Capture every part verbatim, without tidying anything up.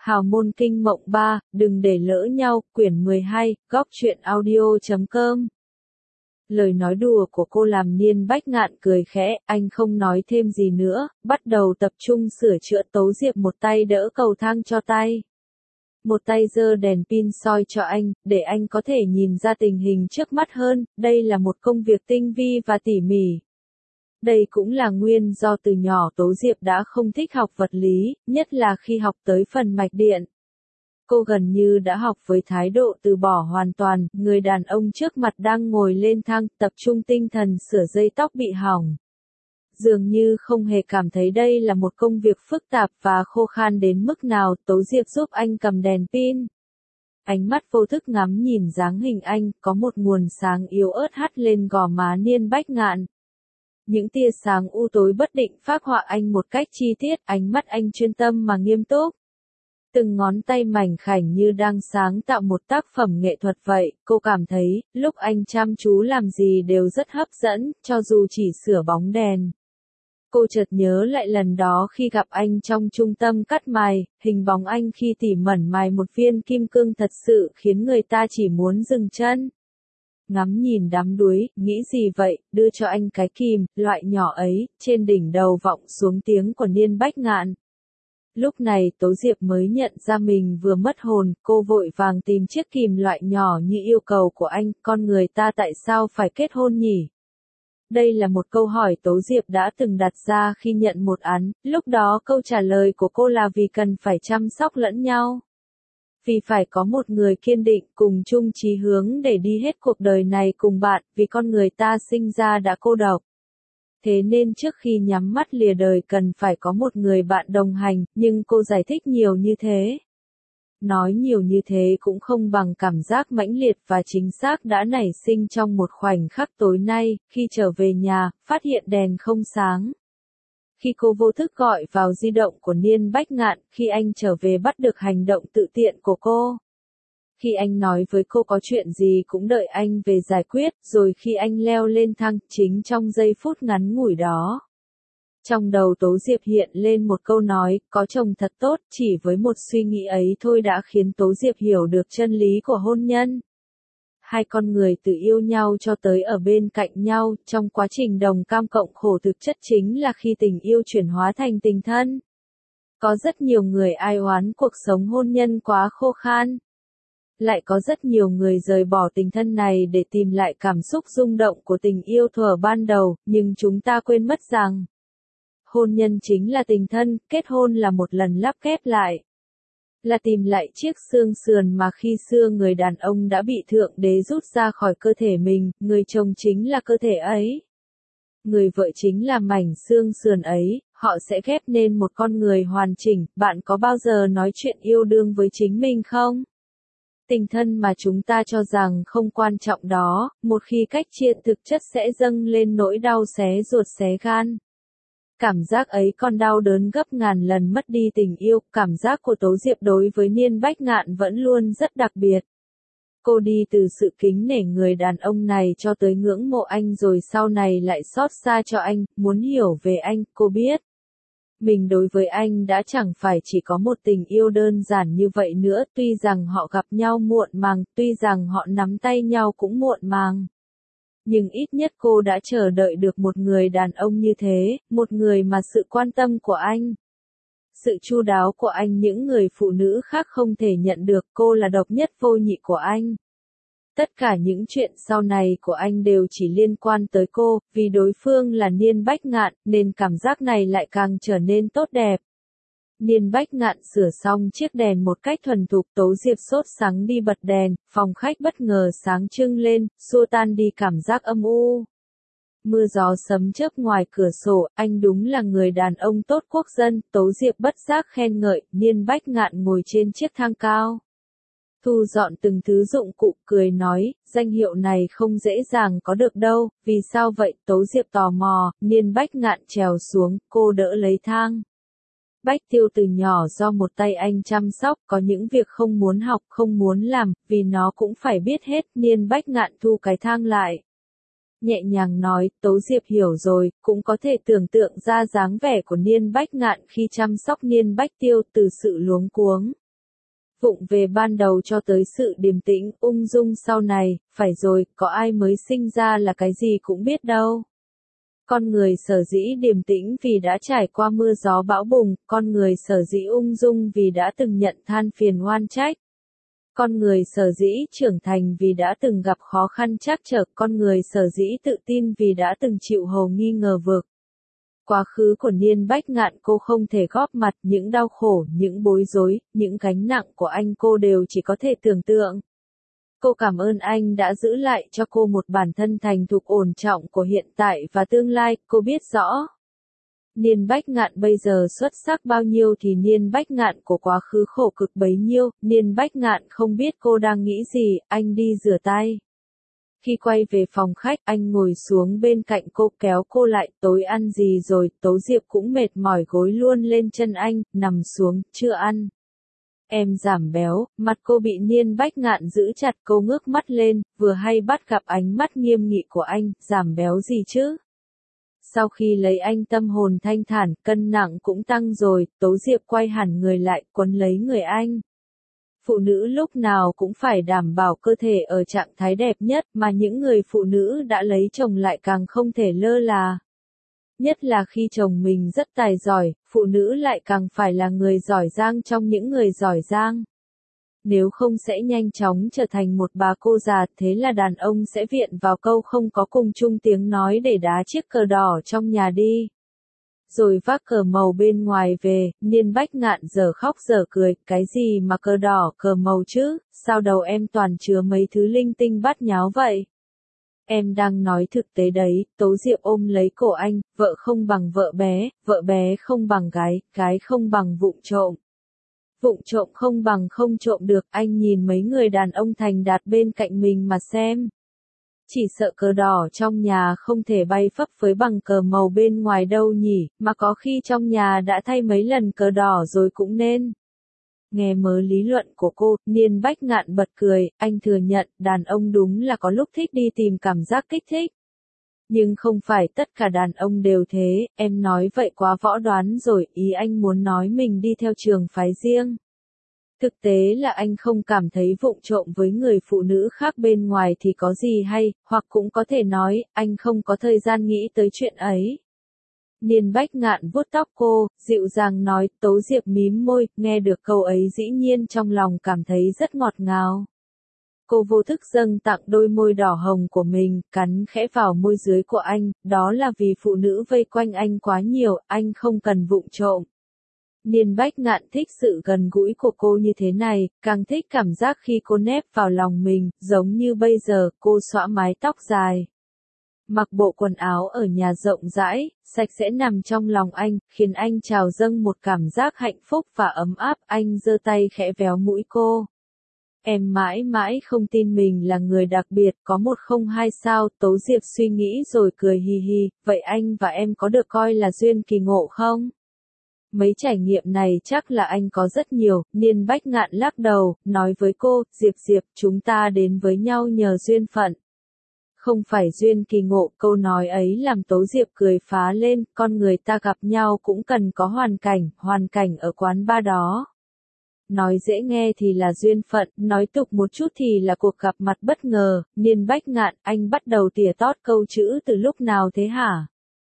Hào môn kinh mộng ba, đừng để lỡ nhau, quyển mười hai, góc truyện audio chấm com. Lời nói đùa của cô làm Niên Bách Ngạn cười khẽ, anh không nói thêm gì nữa, bắt đầu tập trung sửa chữa. Tấu Diệp một tay đỡ cầu thang cho tay, một tay giơ đèn pin soi cho anh, để anh có thể nhìn ra tình hình trước mắt hơn. Đây là một công việc tinh vi và tỉ mỉ. Đây cũng là nguyên do từ nhỏ Tố Diệp đã không thích học vật lý, nhất là khi học tới phần mạch điện. Cô gần như đã học với thái độ từ bỏ hoàn toàn. Người đàn ông trước mặt đang ngồi lên thang, tập trung tinh thần sửa dây tóc bị hỏng. Dường như không hề cảm thấy đây là một công việc phức tạp và khô khan đến mức nào. Tố Diệp giúp anh cầm đèn pin. Ánh mắt vô thức ngắm nhìn dáng hình anh, có một nguồn sáng yếu ớt hắt lên gò má Niên Bách Ngạn. Những tia sáng u tối bất định phác họa anh một cách chi tiết, ánh mắt anh chuyên tâm mà nghiêm túc. Từng ngón tay mảnh khảnh như đang sáng tạo một tác phẩm nghệ thuật vậy. Cô cảm thấy, lúc anh chăm chú làm gì đều rất hấp dẫn, cho dù chỉ sửa bóng đèn. Cô chợt nhớ lại lần đó khi gặp anh trong trung tâm cắt mài, hình bóng anh khi tỉ mẩn mài một viên kim cương thật sự khiến người ta chỉ muốn dừng chân. Ngắm nhìn đám đuối, nghĩ gì vậy, đưa cho anh cái kìm, loại nhỏ ấy. Trên đỉnh đầu vọng xuống tiếng của Niên Bách Ngạn. Lúc này Tố Diệp mới nhận ra mình vừa mất hồn, cô vội vàng tìm chiếc kìm loại nhỏ như yêu cầu của anh. Con người ta tại sao phải kết hôn nhỉ? Đây là một câu hỏi Tố Diệp đã từng đặt ra khi nhận một án, lúc đó câu trả lời của cô là vì cần phải chăm sóc lẫn nhau. Vì phải có một người kiên định cùng chung chí hướng để đi hết cuộc đời này cùng bạn, vì con người ta sinh ra đã cô độc. Thế nên trước khi nhắm mắt lìa đời cần phải có một người bạn đồng hành, nhưng cô giải thích nhiều như thế. Nói nhiều như thế cũng không bằng cảm giác mãnh liệt và chính xác đã nảy sinh trong một khoảnh khắc tối nay, khi trở về nhà, phát hiện đèn không sáng. Khi cô vô thức gọi vào di động của Niên Bách Ngạn, khi anh trở về bắt được hành động tự tiện của cô. Khi anh nói với cô có chuyện gì cũng đợi anh về giải quyết, rồi khi anh leo lên thang, chính trong giây phút ngắn ngủi đó. Trong đầu Tố Diệp hiện lên một câu nói, có chồng thật tốt, chỉ với một suy nghĩ ấy thôi đã khiến Tố Diệp hiểu được chân lý của hôn nhân. Hai con người từ yêu nhau cho tới ở bên cạnh nhau, trong quá trình đồng cam cộng khổ thực chất chính là khi tình yêu chuyển hóa thành tình thân. Có rất nhiều người ai oán cuộc sống hôn nhân quá khô khan. Lại có rất nhiều người rời bỏ tình thân này để tìm lại cảm xúc rung động của tình yêu thuở ban đầu, nhưng chúng ta quên mất rằng hôn nhân chính là tình thân, kết hôn là một lần lắp ghép lại. Là tìm lại chiếc xương sườn mà khi xưa người đàn ông đã bị Thượng Đế rút ra khỏi cơ thể mình, người chồng chính là cơ thể ấy. Người vợ chính là mảnh xương sườn ấy, họ sẽ ghép nên một con người hoàn chỉnh. Bạn có bao giờ nói chuyện yêu đương với chính mình không? Tình thân mà chúng ta cho rằng không quan trọng đó, một khi cách chia thực chất sẽ dâng lên nỗi đau xé ruột xé gan. Cảm giác ấy còn đau đớn gấp ngàn lần mất đi tình yêu. Cảm giác của Tố Diệp đối với Niên Bách Ngạn vẫn luôn rất đặc biệt. Cô đi từ sự kính nể người đàn ông này cho tới ngưỡng mộ anh, rồi sau này lại xót xa cho anh, muốn hiểu về anh. Cô biết mình đối với anh đã chẳng phải chỉ có một tình yêu đơn giản như vậy nữa. Tuy rằng họ gặp nhau muộn màng, tuy rằng họ nắm tay nhau cũng muộn màng. Nhưng ít nhất cô đã chờ đợi được một người đàn ông như thế, một người mà sự quan tâm của anh, sự chu đáo của anh những người phụ nữ khác không thể nhận được. Cô là độc nhất vô nhị của anh. Tất cả những chuyện sau này của anh đều chỉ liên quan tới cô, vì đối phương là Niên Bách Ngạn, nên cảm giác này lại càng trở nên tốt đẹp. Niên Bách Ngạn sửa xong chiếc đèn một cách thuần thục. Tố Diệp sốt sắng đi bật đèn, phòng khách bất ngờ sáng trưng lên, xua tan đi cảm giác âm u. Mưa gió sấm chớp ngoài cửa sổ, anh đúng là người đàn ông tốt quốc dân. Tố Diệp bất giác khen ngợi. Niên Bách Ngạn ngồi trên chiếc thang cao, thu dọn từng thứ dụng cụ, cười nói, danh hiệu này không dễ dàng có được đâu. Vì sao vậy? Tố Diệp tò mò. Niên Bách Ngạn trèo xuống, cô đỡ lấy thang. Bách Tiêu từ nhỏ do một tay anh chăm sóc, có những việc không muốn học, không muốn làm, vì nó cũng phải biết hết. Niên Bách Ngạn thu cái thang lại, nhẹ nhàng nói. Tố Diệp hiểu rồi, cũng có thể tưởng tượng ra dáng vẻ của Niên Bách Ngạn khi chăm sóc Niên Bách Tiêu, từ sự luống cuống Vụng về ban đầu cho tới sự điềm tĩnh, ung dung sau này, phải rồi, có ai mới sinh ra là cái gì cũng biết đâu. Con người sở dĩ điềm tĩnh vì đã trải qua mưa gió bão bùng, con người sở dĩ ung dung vì đã từng nhận than phiền oan trách. Con người sở dĩ trưởng thành vì đã từng gặp khó khăn trắc trở, con người sở dĩ tự tin vì đã từng chịu hầu nghi ngờ vực. Quá khứ của Niên Bách Ngạn cô không thể góp mặt, những đau khổ, những bối rối, những gánh nặng của anh cô đều chỉ có thể tưởng tượng. Cô cảm ơn anh đã giữ lại cho cô một bản thân thành thục ổn trọng của hiện tại và tương lai, cô biết rõ. Niên Bách Ngạn bây giờ xuất sắc bao nhiêu thì Niên Bách Ngạn của quá khứ khổ cực bấy nhiêu, Niên Bách Ngạn không biết cô đang nghĩ gì, anh đi rửa tay. Khi quay về phòng khách, anh ngồi xuống bên cạnh cô kéo cô lại, tối ăn gì rồi, Tố Diệp cũng mệt mỏi gối luôn lên chân anh, nằm xuống, chưa ăn. Em giảm béo, mặt cô bị Niên Bách Ngạn giữ chặt, cô ngước mắt lên, vừa hay bắt gặp ánh mắt nghiêm nghị của anh, giảm béo gì chứ? Sau khi lấy anh tâm hồn thanh thản, cân nặng cũng tăng rồi, Tố Diệp quay hẳn người lại, quấn lấy người anh. Phụ nữ lúc nào cũng phải đảm bảo cơ thể ở trạng thái đẹp nhất, mà những người phụ nữ đã lấy chồng lại càng không thể lơ là. Nhất là khi chồng mình rất tài giỏi, phụ nữ lại càng phải là người giỏi giang trong những người giỏi giang. Nếu không sẽ nhanh chóng trở thành một bà cô già, thế là đàn ông sẽ viện vào câu không có cùng chung tiếng nói để đá chiếc cờ đỏ trong nhà đi. Rồi vác cờ màu bên ngoài về, Niên Bách Ngạn giờ khóc giờ cười, cái gì mà cờ đỏ cờ màu chứ, sao đầu em toàn chứa mấy thứ linh tinh bát nháo vậy? Em đang nói thực tế đấy, Tố Diệp ôm lấy cổ anh, vợ không bằng vợ bé, vợ bé không bằng gái, gái không bằng vụng trộm. Vụng trộm không bằng không trộm được, anh nhìn mấy người đàn ông thành đạt bên cạnh mình mà xem. Chỉ sợ cờ đỏ trong nhà không thể bay phấp phới bằng cờ màu bên ngoài đâu nhỉ, mà có khi trong nhà đã thay mấy lần cờ đỏ rồi cũng nên. Nghe mớ lý luận của cô, Niên Bách Ngạn bật cười, anh thừa nhận, đàn ông đúng là có lúc thích đi tìm cảm giác kích thích. Nhưng không phải tất cả đàn ông đều thế, em nói vậy quá võ đoán rồi, ý anh muốn nói mình đi theo trường phái riêng. Thực tế là anh không cảm thấy vụng trộm với người phụ nữ khác bên ngoài thì có gì hay, hoặc cũng có thể nói, anh không có thời gian nghĩ tới chuyện ấy. Niên Bách Ngạn vuốt tóc cô, dịu dàng nói, Tố Diệp mím môi, nghe được câu ấy dĩ nhiên trong lòng cảm thấy rất ngọt ngào. Cô vô thức dâng tặng đôi môi đỏ hồng của mình, cắn khẽ vào môi dưới của anh, đó là vì phụ nữ vây quanh anh quá nhiều, anh không cần vụng trộm. Niên Bách Ngạn thích sự gần gũi của cô như thế này, càng thích cảm giác khi cô nép vào lòng mình, giống như bây giờ, cô xõa mái tóc dài. Mặc bộ quần áo ở nhà rộng rãi, sạch sẽ nằm trong lòng anh, khiến anh trào dâng một cảm giác hạnh phúc và ấm áp, anh giơ tay khẽ véo mũi cô. Em mãi mãi không tin mình là người đặc biệt, có một không hai sao, Tố Diệp suy nghĩ rồi cười hì hì, vậy anh và em có được coi là duyên kỳ ngộ không? Mấy trải nghiệm này chắc là anh có rất nhiều, Niên Bách Ngạn lắc đầu, nói với cô, Diệp Diệp, chúng ta đến với nhau nhờ duyên phận. Không phải duyên kỳ ngộ, câu nói ấy làm Tố Diệp cười phá lên, con người ta gặp nhau cũng cần có hoàn cảnh, hoàn cảnh ở quán bar đó. Nói dễ nghe thì là duyên phận, nói tục một chút thì là cuộc gặp mặt bất ngờ, Niên Bách Ngạn, anh bắt đầu tỉa tót câu chữ từ lúc nào thế hả?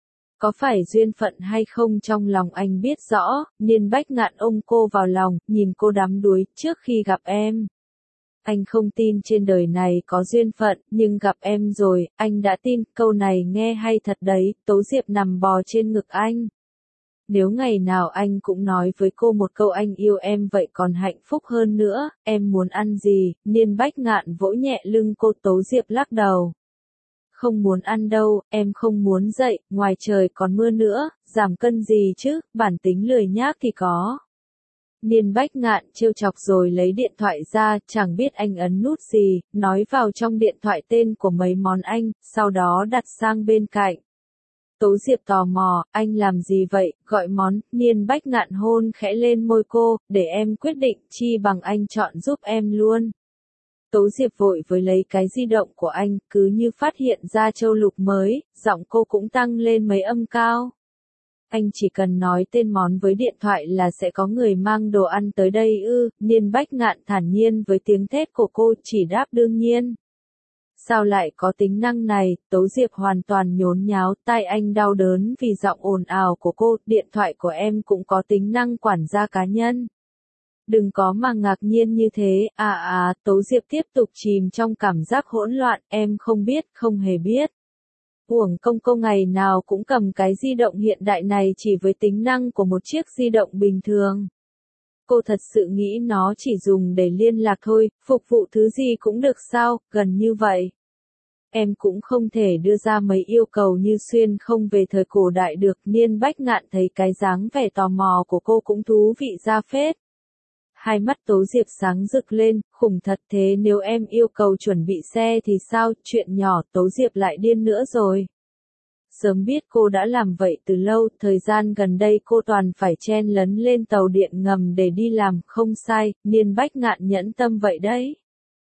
Có phải duyên phận hay không trong lòng anh biết rõ, Niên Bách Ngạn ôm cô vào lòng, nhìn cô đắm đuối, trước khi gặp em. Anh không tin trên đời này có duyên phận, nhưng gặp em rồi, anh đã tin, câu này nghe hay thật đấy, Tố Diệp nằm bò trên ngực anh. Nếu ngày nào anh cũng nói với cô một câu anh yêu em vậy còn hạnh phúc hơn nữa, em muốn ăn gì, Niên Bách Ngạn vỗ nhẹ lưng cô, Tố Diệp lắc đầu. Không muốn ăn đâu, em không muốn dậy, ngoài trời còn mưa nữa, giảm cân gì chứ, bản tính lười nhác thì có. Niên Bách Ngạn trêu chọc rồi lấy điện thoại ra, chẳng biết anh ấn nút gì, nói vào trong điện thoại tên của mấy món anh, sau đó đặt sang bên cạnh. Tố Diệp tò mò, anh làm gì vậy, gọi món, Niên Bách Ngạn hôn khẽ lên môi cô, để em quyết định, chi bằng anh chọn giúp em luôn. Tố Diệp vội với lấy cái di động của anh, cứ như phát hiện ra châu lục mới, giọng cô cũng tăng lên mấy âm cao. Anh chỉ cần nói tên món với điện thoại là sẽ có người mang đồ ăn tới đây ư, Niên Bách Ngạn thản nhiên với tiếng thét của cô chỉ đáp đương nhiên. Sao lại có tính năng này, Tố Diệp hoàn toàn nhốn nháo, tai anh đau đớn vì giọng ồn ào của cô, điện thoại của em cũng có tính năng quản gia cá nhân. Đừng có mà ngạc nhiên như thế, à à, Tố Diệp tiếp tục chìm trong cảm giác hỗn loạn, em không biết, không hề biết. Uổng công cô ngày nào cũng cầm cái di động hiện đại này chỉ với tính năng của một chiếc di động bình thường. Cô thật sự nghĩ nó chỉ dùng để liên lạc thôi, phục vụ thứ gì cũng được sao, gần như vậy. Em cũng không thể đưa ra mấy yêu cầu như xuyên không về thời cổ đại được, Niên Bách Ngạn thấy cái dáng vẻ tò mò của cô cũng thú vị ra phết. Hai mắt Tố Diệp sáng rực lên, khủng thật thế nếu em yêu cầu chuẩn bị xe thì sao, chuyện nhỏ Tố Diệp lại điên nữa rồi. Sớm biết cô đã làm vậy từ lâu, thời gian gần đây cô toàn phải chen lấn lên tàu điện ngầm để đi làm, không sai, Niên Bách Ngạn nhẫn tâm vậy đấy.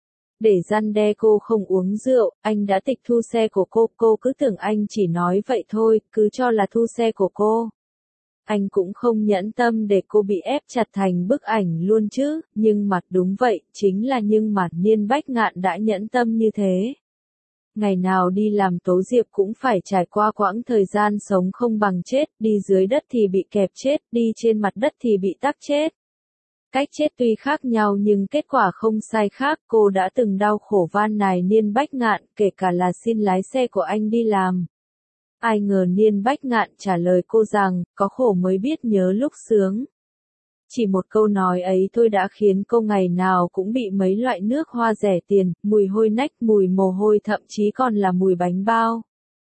Để răn đe cô không uống rượu, anh đã tịch thu xe của cô, cô cứ tưởng anh chỉ nói vậy thôi, cứ cho là thu xe của cô. Anh cũng không nhẫn tâm để cô bị ép chặt thành bức ảnh luôn chứ, nhưng mà đúng vậy, chính là nhưng mà Niên Bách Ngạn đã nhẫn tâm như thế. Ngày nào đi làm Tố Diệp cũng phải trải qua quãng thời gian sống không bằng chết, đi dưới đất thì bị kẹp chết, đi trên mặt đất thì bị tắc chết. Cách chết tuy khác nhau nhưng kết quả không sai khác, cô đã từng đau khổ van nài Niên Bách Ngạn, kể cả là xin lái xe của anh đi làm. Ai ngờ Niên Bách Ngạn trả lời cô rằng, có khổ mới biết nhớ lúc sướng. Chỉ một câu nói ấy thôi đã khiến cô ngày nào cũng bị mấy loại nước hoa rẻ tiền, mùi hôi nách, mùi mồ hôi thậm chí còn là mùi bánh bao.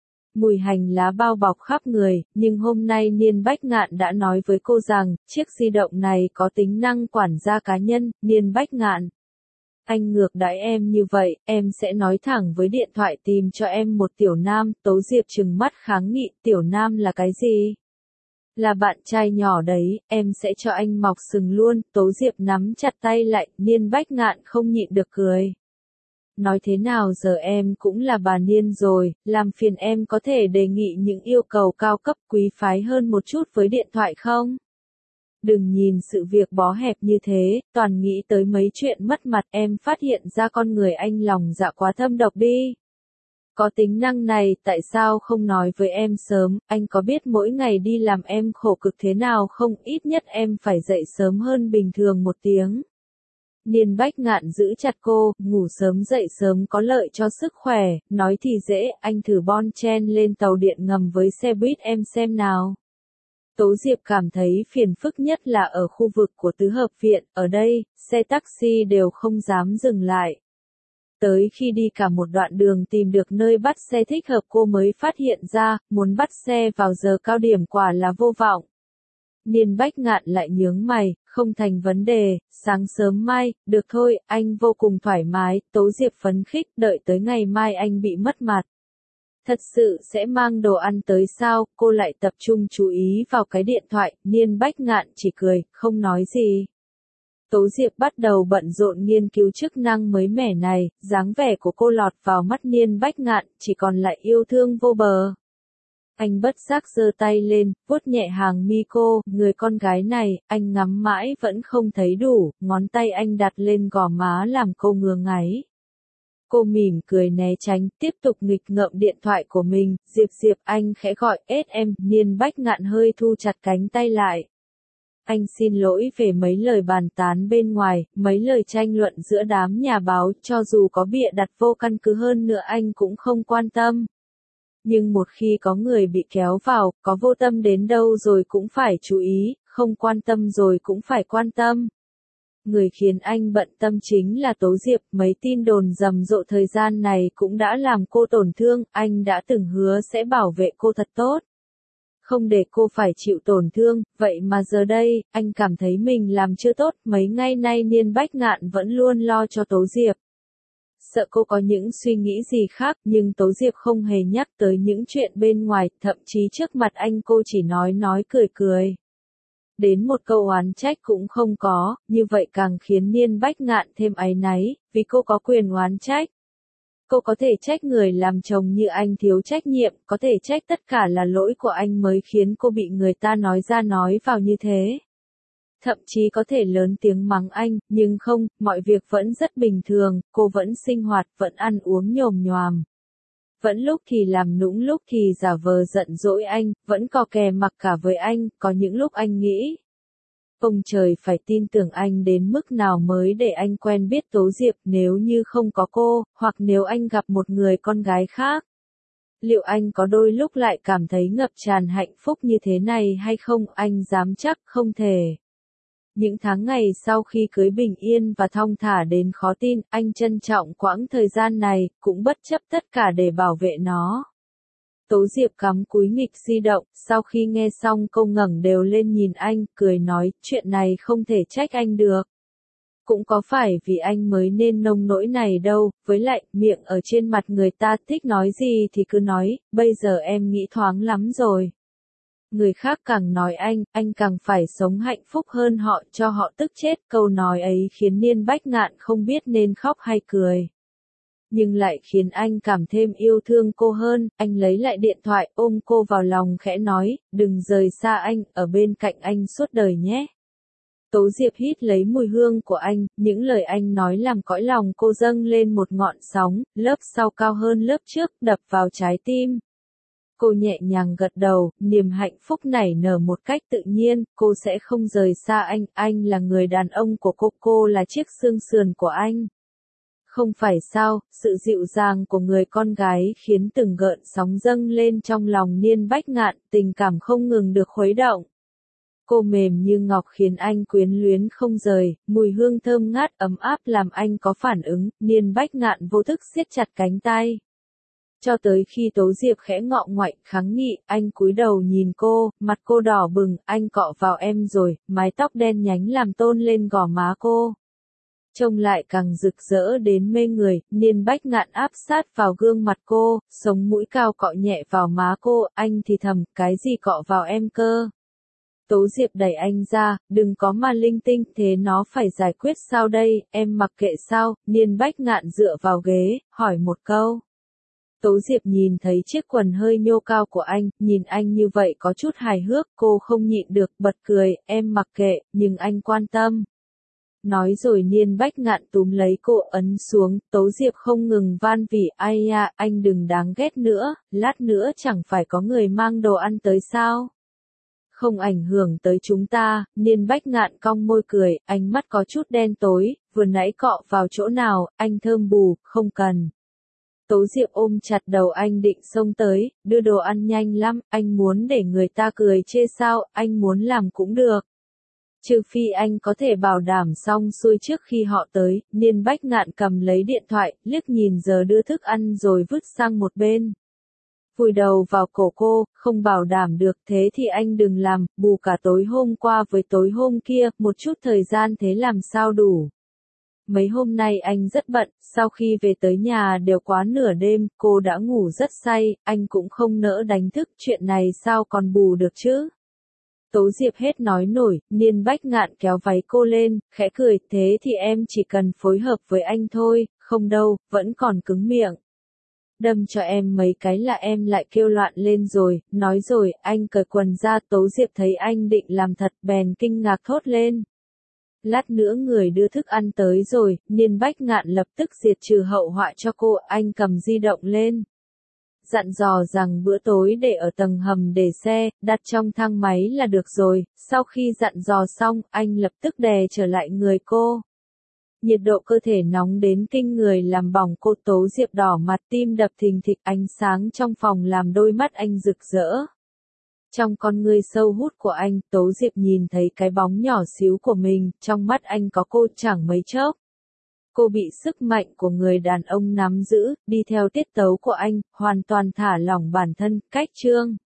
Mùi hành lá bao bọc khắp người, nhưng hôm nay Niên Bách Ngạn đã nói với cô rằng, chiếc di động này có tính năng quản gia cá nhân, Niên Bách Ngạn. Anh ngược đãi em như vậy, em sẽ nói thẳng với điện thoại tìm cho em một tiểu nam, Tố Diệp trừng mắt kháng nghị, tiểu nam là cái gì? Là bạn trai nhỏ đấy, em sẽ cho anh mọc sừng luôn, Tố Diệp nắm chặt tay lại, Niên Bách Ngạn không nhịn được cười. Nói thế nào giờ em cũng là bà Niên rồi, làm phiền em có thể đề nghị những yêu cầu cao cấp quý phái hơn một chút với điện thoại không? Đừng nhìn sự việc bó hẹp như thế, toàn nghĩ tới mấy chuyện mất mặt, em phát hiện ra con người anh lòng dạ quá thâm độc đi. Có tính năng này, tại sao không nói với em sớm, anh có biết mỗi ngày đi làm em khổ cực thế nào không, ít nhất em phải dậy sớm hơn bình thường một tiếng. Niên Bách Ngạn giữ chặt cô, ngủ sớm dậy sớm có lợi cho sức khỏe, nói thì dễ, anh thử bon chen lên tàu điện ngầm với xe buýt em xem nào. Tố Diệp cảm thấy phiền phức nhất là ở khu vực của tứ hợp viện, ở đây, xe taxi đều không dám dừng lại. Tới khi đi cả một đoạn đường tìm được nơi bắt xe thích hợp cô mới phát hiện ra, muốn bắt xe vào giờ cao điểm quả là vô vọng. Niên Bách Ngạn lại nhướng mày, không thành vấn đề, sáng sớm mai, được thôi, anh vô cùng thoải mái, Tố Diệp phấn khích, đợi tới ngày mai anh bị mất mặt. Thật sự sẽ mang đồ ăn tới sao, cô lại tập trung chú ý vào cái điện thoại, Niên Bách Ngạn chỉ cười, không nói gì. Tố Diệp bắt đầu bận rộn nghiên cứu chức năng mới mẻ này, dáng vẻ của cô lọt vào mắt Niên Bách Ngạn, chỉ còn lại yêu thương vô bờ. Anh bất giác giơ tay lên, vuốt nhẹ hàng mi cô, người con gái này, anh ngắm mãi vẫn không thấy đủ, ngón tay anh đặt lên gò má làm cô ngứa ngáy. Cô mỉm cười né tránh, tiếp tục nghịch ngợm điện thoại của mình, Diệp Diệp anh khẽ gọi, ết em, Niên Bách Ngạn hơi thu chặt cánh tay lại. Anh xin lỗi về mấy lời bàn tán bên ngoài, mấy lời tranh luận giữa đám nhà báo, cho dù có bịa đặt vô căn cứ hơn nữa anh cũng không quan tâm. Nhưng một khi có người bị kéo vào, có vô tâm đến đâu rồi cũng phải chú ý, không quan tâm rồi cũng phải quan tâm. Người khiến anh bận tâm chính là Tố Diệp, mấy tin đồn rầm rộ thời gian này cũng đã làm cô tổn thương, anh đã từng hứa sẽ bảo vệ cô thật tốt. Không để cô phải chịu tổn thương, vậy mà giờ đây, anh cảm thấy mình làm chưa tốt, mấy ngày nay Niên Bách Ngạn vẫn luôn lo cho Tố Diệp. Sợ cô có những suy nghĩ gì khác, nhưng Tố Diệp không hề nhắc tới những chuyện bên ngoài, thậm chí trước mặt anh cô chỉ nói nói cười cười. Đến một câu oán trách cũng không có, như vậy càng khiến Niên Bách Ngạn thêm áy náy, vì cô có quyền oán trách. Cô có thể trách người làm chồng như anh thiếu trách nhiệm, có thể trách tất cả là lỗi của anh mới khiến cô bị người ta nói ra nói vào như thế. Thậm chí có thể lớn tiếng mắng anh, nhưng không, mọi việc vẫn rất bình thường, cô vẫn sinh hoạt, vẫn ăn uống nhồm nhoàm. Vẫn lúc thì làm nũng lúc thì giả vờ giận dỗi anh, vẫn cò kè mặc cả với anh, có những lúc anh nghĩ. Ông trời phải tin tưởng anh đến mức nào mới để anh quen biết Tố Diệp nếu như không có cô, hoặc nếu anh gặp một người con gái khác. Liệu anh có đôi lúc lại cảm thấy ngập tràn hạnh phúc như thế này hay không? Anh dám chắc không thể. Những tháng ngày sau khi cưới bình yên và thong thả đến khó tin, anh trân trọng quãng thời gian này, cũng bất chấp tất cả để bảo vệ nó. Tố Diệp cắm cúi nghịch di động, sau khi nghe xong cô ngẩng đều lên nhìn anh, cười nói, chuyện này không thể trách anh được. Cũng có phải vì anh mới nên nông nỗi này đâu, với lại, miệng ở trên mặt người ta thích nói gì thì cứ nói, bây giờ em nghĩ thoáng lắm rồi. Người khác càng nói anh, anh càng phải sống hạnh phúc hơn họ, cho họ tức chết, câu nói ấy khiến Niên Bách Ngạn không biết nên khóc hay cười. Nhưng lại khiến anh cảm thêm yêu thương cô hơn, anh lấy lại điện thoại ôm cô vào lòng khẽ nói, đừng rời xa anh, ở bên cạnh anh suốt đời nhé. Tố Diệp hít lấy mùi hương của anh, những lời anh nói làm cõi lòng cô dâng lên một ngọn sóng, lớp sau cao hơn lớp trước, đập vào trái tim. Cô nhẹ nhàng gật đầu, niềm hạnh phúc nảy nở một cách tự nhiên, cô sẽ không rời xa anh, anh là người đàn ông của cô, cô là chiếc xương sườn của anh. Không phải sao, sự dịu dàng của người con gái khiến từng gợn sóng dâng lên trong lòng Niên Bách Ngạn, tình cảm không ngừng được khuấy động. Cô mềm như ngọc khiến anh quyến luyến không rời, mùi hương thơm ngát ấm áp làm anh có phản ứng, Niên Bách Ngạn vô thức siết chặt cánh tay. Cho tới khi Tố Diệp khẽ ngọ ngoại, kháng nghị, anh cúi đầu nhìn cô, mặt cô đỏ bừng, anh cọ vào em rồi, mái tóc đen nhánh làm tôn lên gò má cô. Trông lại càng rực rỡ đến mê người, Niên Bách Ngạn áp sát vào gương mặt cô, sống mũi cao cọ nhẹ vào má cô, anh thì thầm, cái gì cọ vào em cơ. Tố Diệp đẩy anh ra, đừng có mà linh tinh, thế nó phải giải quyết sao đây, em mặc kệ sao, Niên Bách Ngạn dựa vào ghế, hỏi một câu. Tố Diệp nhìn thấy chiếc quần hơi nhô cao của anh, nhìn anh như vậy có chút hài hước, cô không nhịn được, bật cười, em mặc kệ, nhưng anh quan tâm. Nói rồi Niên Bách Ngạn túm lấy cô ấn xuống, Tố Diệp không ngừng van vỉ, ai ya, anh đừng đáng ghét nữa, lát nữa chẳng phải có người mang đồ ăn tới sao. Không ảnh hưởng tới chúng ta, Niên Bách Ngạn cong môi cười, ánh mắt có chút đen tối, vừa nãy cọ vào chỗ nào, anh thơm bù, không cần. Tố Diệp ôm chặt đầu anh định xông tới, đưa đồ ăn nhanh lắm, anh muốn để người ta cười chê sao, anh muốn làm cũng được. Trừ phi anh có thể bảo đảm xong xuôi trước khi họ tới, Niên Bách Ngạn cầm lấy điện thoại, liếc nhìn giờ đưa thức ăn rồi vứt sang một bên. Vùi đầu vào cổ cô, không bảo đảm được thế thì anh đừng làm, bù cả tối hôm qua với tối hôm kia, một chút thời gian thế làm sao đủ. Mấy hôm nay anh rất bận, sau khi về tới nhà đều quá nửa đêm, cô đã ngủ rất say, anh cũng không nỡ đánh thức, chuyện này sao còn bù được chứ. Tố Diệp hết nói nổi, Niên Bách Ngạn kéo váy cô lên, khẽ cười, thế thì em chỉ cần phối hợp với anh thôi, không đâu, vẫn còn cứng miệng. Đâm cho em mấy cái là em lại kêu loạn lên rồi, nói rồi, anh cởi quần ra, Tố Diệp thấy anh định làm thật bèn kinh ngạc thốt lên. Lát nữa người đưa thức ăn tới rồi, Niên Bách Ngạn lập tức diệt trừ hậu họa cho cô, anh cầm di động lên. Dặn dò rằng bữa tối để ở tầng hầm để xe, đặt trong thang máy là được rồi, sau khi dặn dò xong, anh lập tức đè trở lại người cô. Nhiệt độ cơ thể nóng đến kinh người làm bỏng cô, Tố Diệp đỏ mặt, tim đập thình thịch, ánh sáng trong phòng làm đôi mắt anh rực rỡ. Trong con ngươi sâu hút của anh, Tố Diệp nhìn thấy cái bóng nhỏ xíu của mình, trong mắt anh có cô chẳng mấy chốc. Cô bị sức mạnh của người đàn ông nắm giữ, đi theo tiết tấu của anh, hoàn toàn thả lỏng bản thân, cách chương.